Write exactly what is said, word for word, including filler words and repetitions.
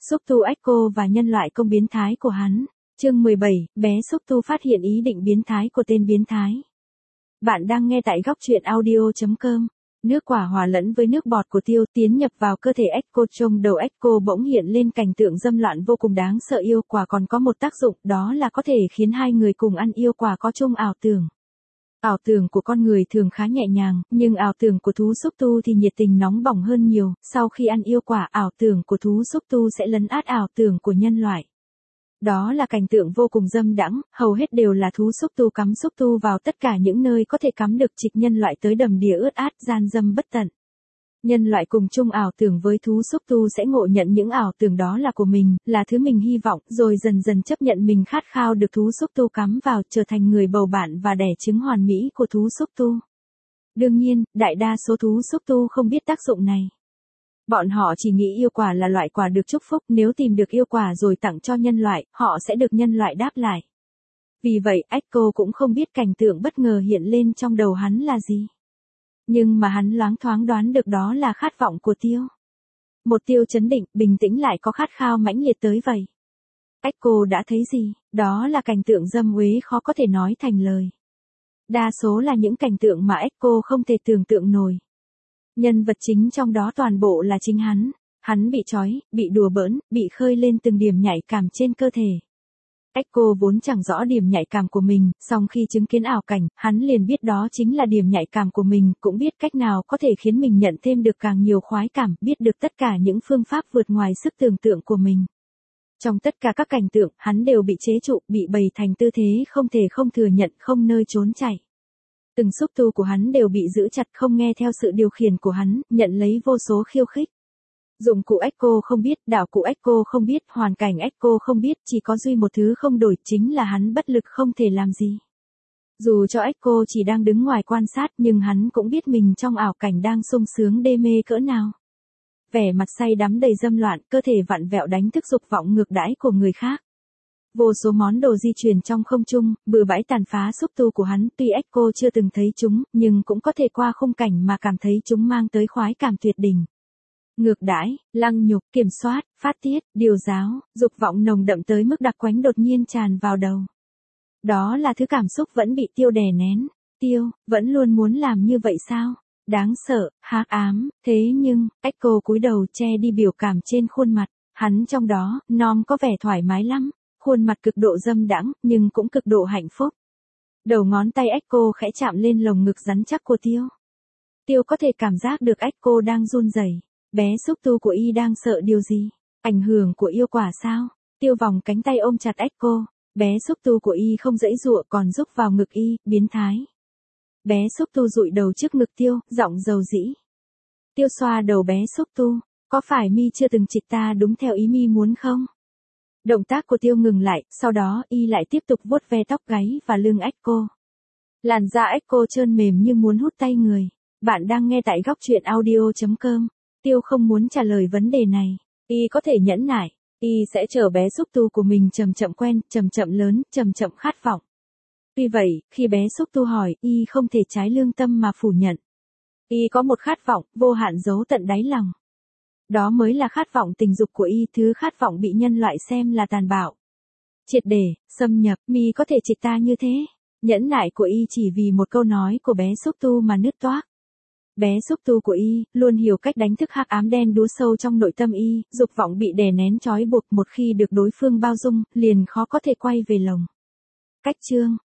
Xúc Tu Echo và nhân loại công biến thái của hắn. Chương mười bảy, bé Xúc Tu phát hiện ý định biến thái của tên biến thái. Bạn đang nghe tại góc truyện audio chấm com. Nước quả hòa lẫn với nước bọt của Tiêu tiến nhập vào cơ thể Echo. Trong đầu Echo bỗng hiện lên cảnh tượng dâm loạn vô cùng đáng sợ. Yêu quả còn có một tác dụng, đó là có thể khiến hai người cùng ăn yêu quả có chung ảo tưởng. Ảo tưởng của con người thường khá nhẹ nhàng, nhưng ảo tưởng của thú xúc tu thì nhiệt tình nóng bỏng hơn nhiều. Sau khi ăn yêu quả, ảo tưởng của thú xúc tu sẽ lấn át ảo tưởng của nhân loại. Đó là cảnh tượng vô cùng dâm đãng, hầu hết đều là thú xúc tu cắm xúc tu vào tất cả những nơi có thể cắm được, trịch nhân loại tới đầm đìa ướt át, gian dâm bất tận. Nhân loại cùng chung ảo tưởng với thú xúc tu sẽ ngộ nhận những ảo tưởng đó là của mình, là thứ mình hy vọng, rồi dần dần chấp nhận mình khát khao được thú xúc tu cắm vào, trở thành người bầu bạn và đẻ trứng hoàn mỹ của thú xúc tu. Đương nhiên, đại đa số thú xúc tu không biết tác dụng này. Bọn họ chỉ nghĩ yêu quả là loại quả được chúc phúc, nếu tìm được yêu quả rồi tặng cho nhân loại, họ sẽ được nhân loại đáp lại. Vì vậy, Echo cũng không biết cảnh tượng bất ngờ hiện lên trong đầu hắn là gì. Nhưng mà hắn loáng thoáng đoán được đó là khát vọng của Tiêu. Một Tiêu trấn định, bình tĩnh lại có khát khao mãnh liệt tới vậy. Echo đã thấy gì? Đó là cảnh tượng dâm uế khó có thể nói thành lời. Đa số là những cảnh tượng mà Echo không thể tưởng tượng nổi. Nhân vật chính trong đó toàn bộ là chính hắn. Hắn bị trói, bị đùa bỡn, bị khơi lên từng điểm nhạy cảm trên cơ thể. Echo vốn chẳng rõ điểm nhạy cảm của mình, song khi chứng kiến ảo cảnh, hắn liền biết đó chính là điểm nhạy cảm của mình, cũng biết cách nào có thể khiến mình nhận thêm được càng nhiều khoái cảm, biết được tất cả những phương pháp vượt ngoài sức tưởng tượng của mình. Trong tất cả các cảnh tượng, hắn đều bị chế trụ, bị bày thành tư thế không thể không thừa nhận, không nơi trốn chạy. Từng xúc tu của hắn đều bị giữ chặt, không nghe theo sự điều khiển của hắn, nhận lấy vô số khiêu khích. Dụng cụ Echo không biết, đảo cụ Echo không biết, hoàn cảnh Echo không biết, chỉ có duy một thứ không đổi, chính là hắn bất lực không thể làm gì. Dù cho Echo chỉ đang đứng ngoài quan sát, nhưng hắn cũng biết mình trong ảo cảnh đang sung sướng đê mê cỡ nào. Vẻ mặt say đắm đầy dâm loạn, cơ thể vặn vẹo đánh thức dục vọng ngược đãi của người khác. Vô số món đồ di chuyển trong không trung, bừa bãi tàn phá xúc tu của hắn, tuy Echo chưa từng thấy chúng, nhưng cũng có thể qua khung cảnh mà cảm thấy chúng mang tới khoái cảm tuyệt đỉnh. Ngược đãi, lăng nhục, kiểm soát, phát tiết, điều giáo, dục vọng nồng đậm tới mức đặc quánh đột nhiên tràn vào đầu. Đó là thứ cảm xúc vẫn bị Tiêu đè nén. Tiêu, vẫn luôn muốn làm như vậy sao? Đáng sợ, hắc ám, thế nhưng, Echo cúi đầu che đi biểu cảm trên khuôn mặt, hắn trong đó, Nom có vẻ thoải mái lắm, khuôn mặt cực độ dâm đãng, nhưng cũng cực độ hạnh phúc. Đầu ngón tay Echo khẽ chạm lên lồng ngực rắn chắc của Tiêu. Tiêu có thể cảm giác được Echo đang run rẩy. Bé xúc tu của y đang sợ điều gì? Ảnh hưởng của yêu quả sao? Tiêu vòng cánh tay ôm chặt Echo. Bé xúc tu của y không dãy dụa còn rúc vào ngực y, biến thái. Bé xúc tu dụi đầu trước ngực Tiêu, giọng dầu dĩ. Tiêu xoa đầu bé xúc tu. Có phải mi chưa từng chịch ta đúng theo ý mi muốn không? Động tác của Tiêu ngừng lại, sau đó y lại tiếp tục vuốt ve tóc gáy và lưng Echo. Làn da Echo trơn mềm như muốn hút tay người. Bạn đang nghe tại góc truyện audio chấm com. Tiêu không muốn trả lời vấn đề này. Y có thể nhẫn nại. Y sẽ chờ bé xúc tu của mình chậm chậm quen, chậm chậm lớn, chậm chậm khát vọng. Tuy vậy, khi bé xúc tu hỏi, Y không thể trái lương tâm mà phủ nhận. Y có một khát vọng, vô hạn giấu tận đáy lòng. Đó mới là khát vọng tình dục của Y, thứ khát vọng bị nhân loại xem là tàn bạo. Triệt để, xâm nhập, mi có thể trịch ta như thế. Nhẫn nại của Y chỉ vì một câu nói của bé xúc tu mà nứt toác. Bé xúc tu của Y luôn hiểu cách đánh thức hắc ám đen đúa sâu trong nội tâm Y, dục vọng bị đè nén trói buộc, một khi được đối phương bao dung, liền khó có thể quay về lồng. Cách chương,